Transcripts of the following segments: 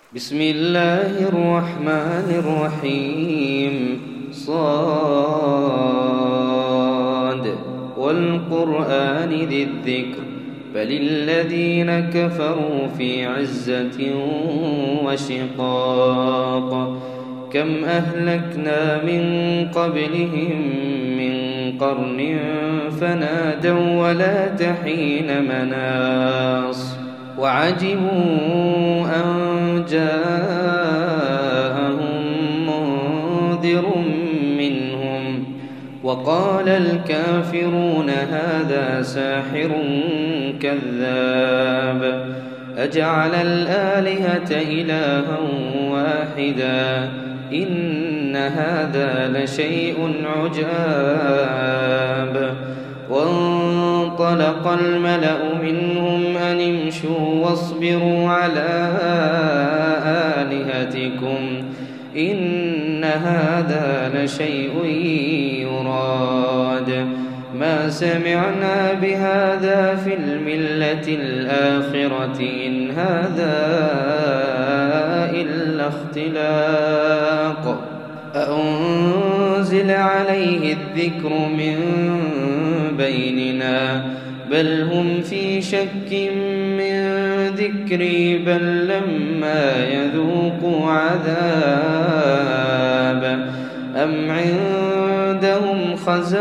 بسم الله الرحمن الرحيم صاد والقرآن ذي الذكر بل الذين كفروا في عزة وشقاق كم أهلكنا من قبلهم من قرن فنادوا ولا تحين مناص وعجبوا أن جاءهم منذر منهم وقال الكافرون هذا ساحر كذاب أجعل الآلهة إلها واحدا إن هذا لشيء عجاب وانطلق الملأ منهم أن امشوا واصبروا على آلهتكم إن هذا لشيء يراد ما سمعنا بهذا في الملة الآخرة إن هذا إلا اختلاق أأنزل عليه الذكر من بيننا بل هم في شك من ذكري بل لما يذوقوا عذاب أم عندهم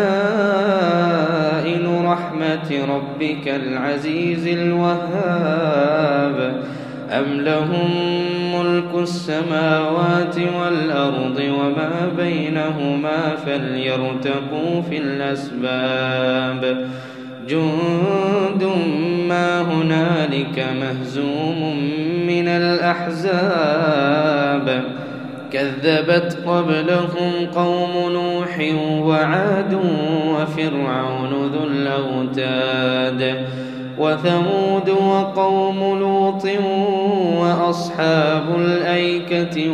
خزائن رحمة ربك العزيز الوهاب أم لهم ملك السماوات والأرض وما بينهما فليرتقوا في الأسباب جند ما هنالك مهزوم من الأحزاب كذبت قبلهم قوم نوح وعاد وفرعون ذو الأوتاد وثمود وقوم لوط وأصحاب الأيكة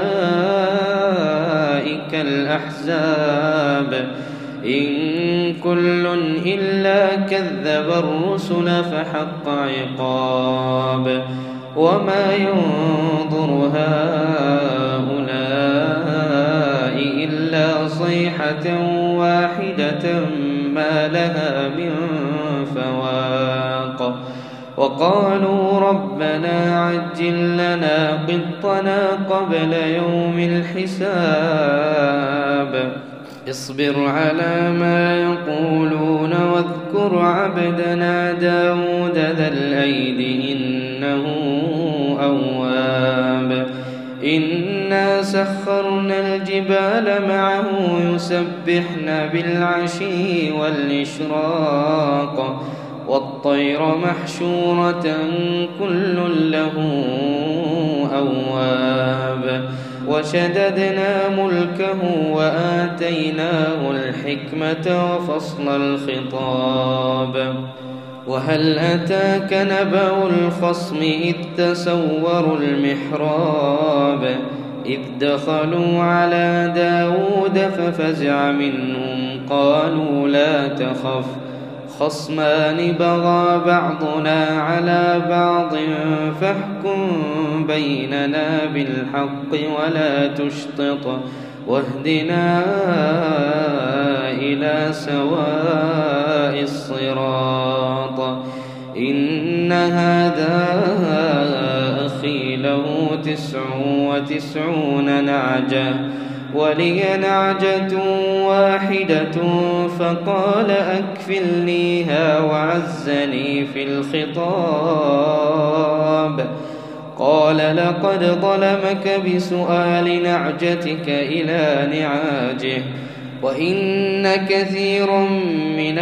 أولئك الأحزاب إن كل إلا كذب الرسل فحق عقاب وما ينظر هؤلاء إلا صيحة واحدة ما لها من فواق وقالوا ربنا عجل لنا قطنا قبل يوم الحساب اصبر على ما يقولون واذكر عبدنا داود ذا الأيد إنه أواب إنا سخرنا الجبال معه يسبحن بالعشي والإشراق والطير محشورة كل له أواب وشددنا ملكه وآتيناه الحكمة وفصل الخطاب وهل أتاك نبأ الخصم إذ تسوروا المحراب إذ دخلوا على داود ففزع منهم قالوا لا تخف خصمان بغى بعضنا على بعض فاحكم بيننا بالحق ولا تشطط واهدنا إلى سواء الصراط إن هذا أخي له 99 نعجة ولي نعجة واحدة فقال أكفلنيها وعزني في الخطاب قال لقد ظلمك بسؤال نعجتك إلى نعاجه وإن كثيرا من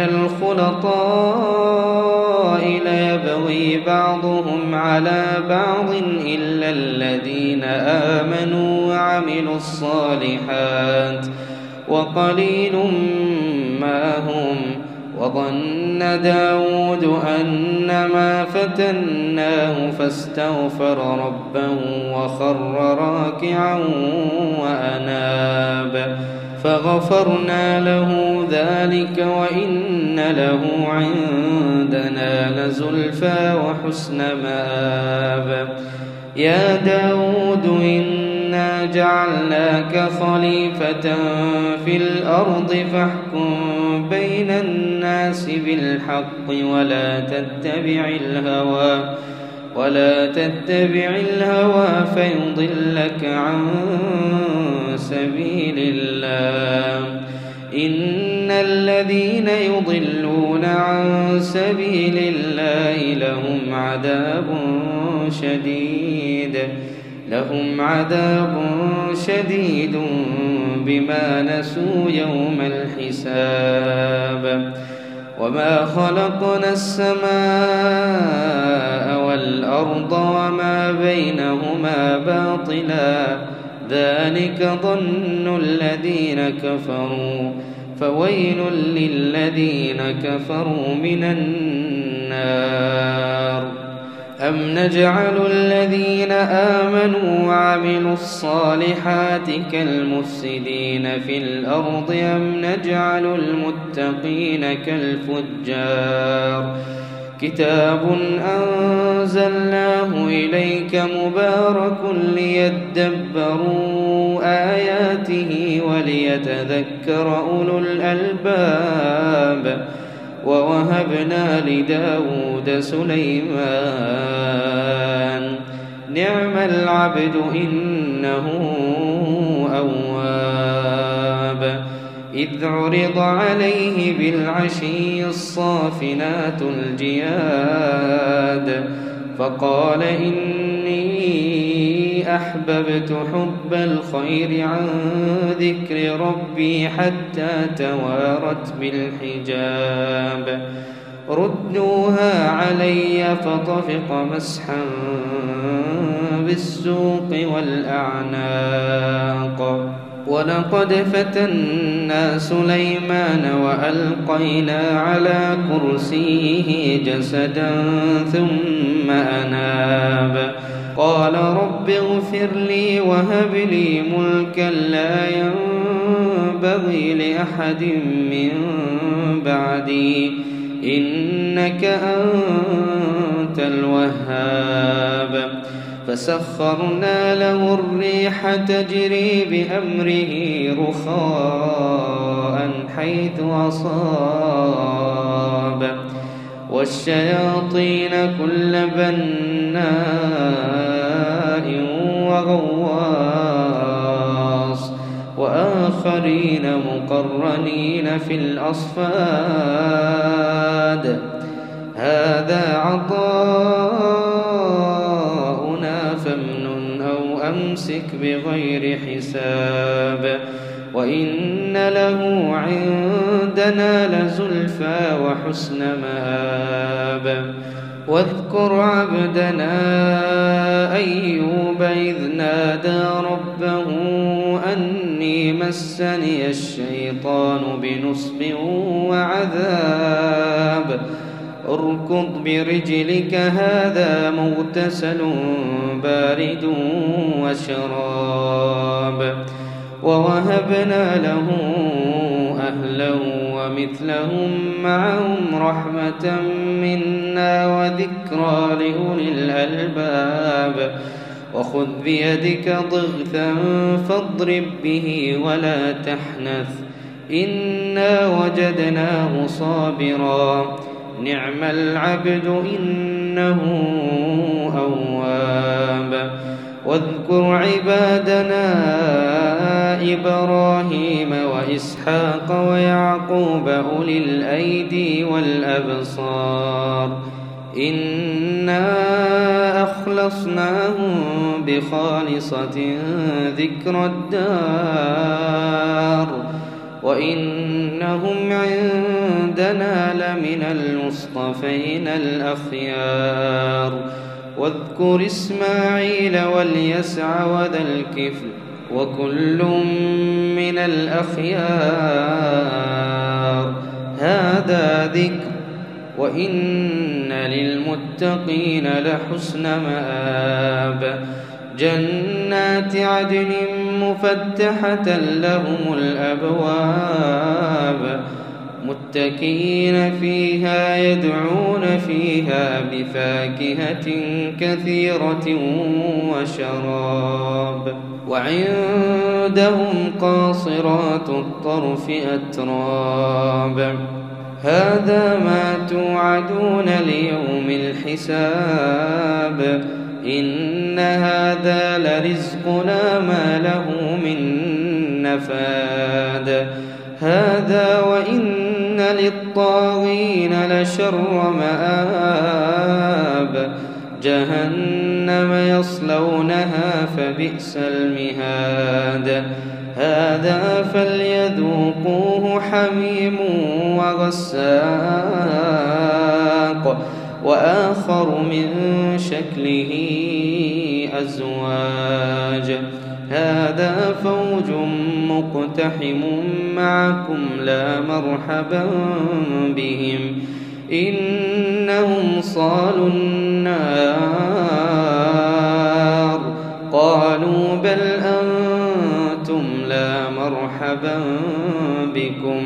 الخلطاء ليبغي بعضهم على بعض إلا الذين آمنوا وعملوا الصالحات وقليل ما هم وظن داود أنما فتناه فاستغفر ربه وخر راكعا وأناب فغفرنا له ذلك وإن له عندنا لزلفى وحسن مآب. يا داود إنا جعلناك خليفة في الأرض فاحكم بين الناس بالحق ولا تتبع الهوى فيضلك عن سبيل الله. إن الذين يضلون عن سبيل الله لهم عذاب شديد بما نسوا يوم الحساب. وما خلقنا السماء والأرض وما بينهما باطلا ذلك ظن الذين كفروا فويل للذين كفروا من النار. أم نجعل الذين آمنوا وعملوا الصالحات كالمفسدين في الأرض أم نجعل المتقين كالفجار. كتاب أنزلناه إليك مبارك ليدبروا آياته وليتذكر أولو الألباب. ووهبنا لداود سليمان نعم العبد إنه أواب. إذ عرض عليه بالعشي الصافنات الجياد فقال إني أحببت حب الخير عن ذكر ربي حتى توارت بالحجاب. ردوها علي فطفق مسحا بالسوق والأعناق. ولقد فتنا سليمان وألقينا على كرسيه جسدا ثم أناب. قال رب اغفر لي وهب لي ملكا لا ينبغي لأحد من بعدي إنك أنت الوهاب. فسخرنا له الريح تجري بأمره رخاء حيث أصاب والشياطين كل بناء وغواص وآخرين مقرنين في الأصفاد. هذا عطاؤنا فامنن أو أمسك بغير حساب. وإن له عندنا لزلفى وحسن مآب. واذكر عبدنا أيوب إذ نادى ربه أني مسني الشيطان بنصب وعذاب. اركض برجلك هذا مغتسل بارد وشراب. ووهبنا له أهله ومثلهم معهم رحمة منا وذكرى لأولي الألباب. وخذ بيدك ضغثا فاضرب به ولا تحنث إنا وجدناه صابرا نعم العبد إنه أواب. واذكر عبادنا إبراهيم وإسحاق ويعقوب أولي الأيدي والأبصار إنا أخلصناهم بخالصة ذكر الدار وإنهم عندنا لمن المصطفين الأخيار. واذكر إسماعيل واليسع وذا الكفل وكل من الأخيار. هذا ذكر وإن للمتقين لحسن مآب جنات عدن مفتحة لهم الأبواب متكئين فيها يدعون فيها بفاكهة كثيرة وشراب وعندهم قاصرات الطرف أتراب هذا ما توعدون ليوم الحساب إن هذا لرزقنا ما له من نفاد هذا وإن للطاغين لشر مآب جهنم يصلونها فبئس المهاد هذا فليذوقوه حميم وغساق وآخر من شكله أزواج هذا فوج مقتحم معكم لا مرحبا بهم إنهم صالوا النار قالوا بل أنتم لا مرحبا بكم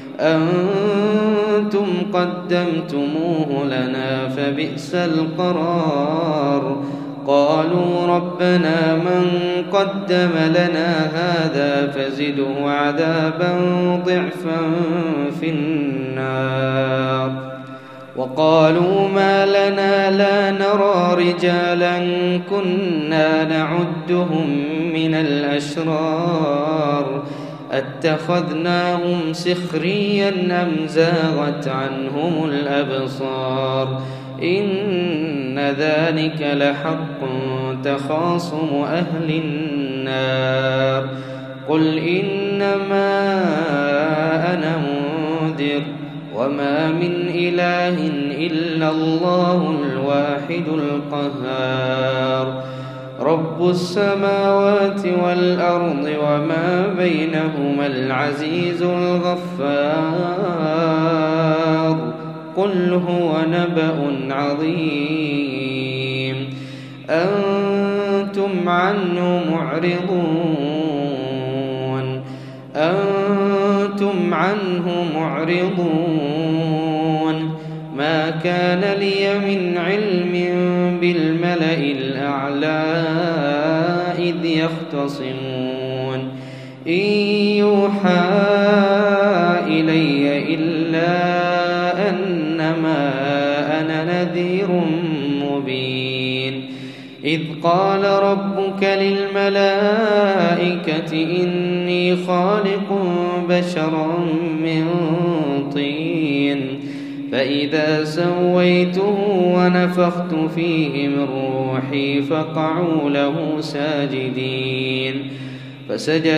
أنتم قدمتموه لنا فبئس القرار قالوا ربنا من قدم لنا هذا فزده عذابا ضعفا في النار وقالوا ما لنا لا نرى رجالا كنا نعدهم من الأشرار اتخذناهم سخريا أم زاغت عنهم الأبصار إن ذلك لحق تخاصم أهل النار قل إنما أنا منذر وما من إله إلا الله الواحد القهار رب السماوات والأرض وما بينهما العزيز الغفار قل هو نبأ عظيم أنتم عنه معرضون ما كان لي من علم بالملأ الأعلى إذ يختصمون إن يوحى إلي إلا أنما أنا نذير مبين إذ قال ربك للملائكة إني خالق بشرا من طين فإذا سويته ونفخت فيه من روحي فقعوا له ساجدين فسجد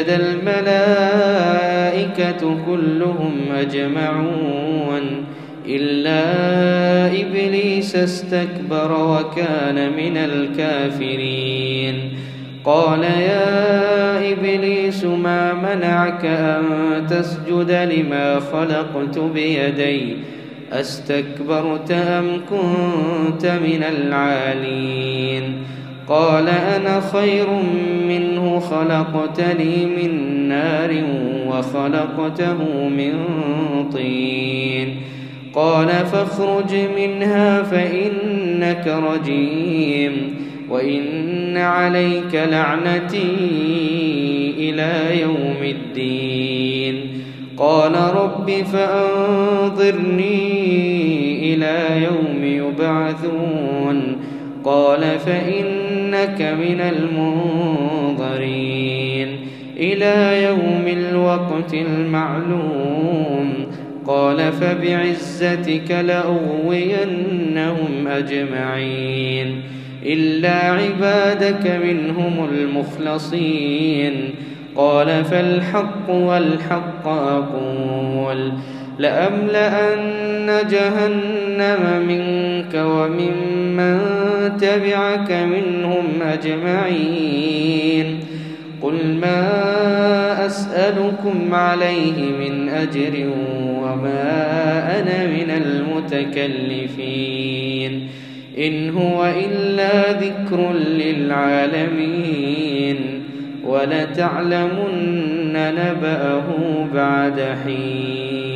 الملائكة كلهم أجمعون إلا إبليس استكبر وكان من الكافرين قال يا إبليس ما منعك أن تسجد لما خلقت بيدي أستكبرت أم كنت من العالين قال أنا خير منه خلقتني من نار وخلقته من طين قال فاخرج منها فإنك رجيم وإن عليك لعنتي إلى يوم الدين قال رب فأنظرني إلى يوم يبعثون قال فإنك من المنظرين إلى يوم الوقت المعلوم قال فبعزتك لأغوينهم أجمعين إلا عبادك منهم المخلصين قال فالحق والحق أقول لأملأن جهنم منك وممن تبعك منهم أجمعين قل ما أسألكم عليه من أجر وما أنا من المتكلفين إن هو إلا ذكر للعالمين ولتعلمن نبأه بعد حين.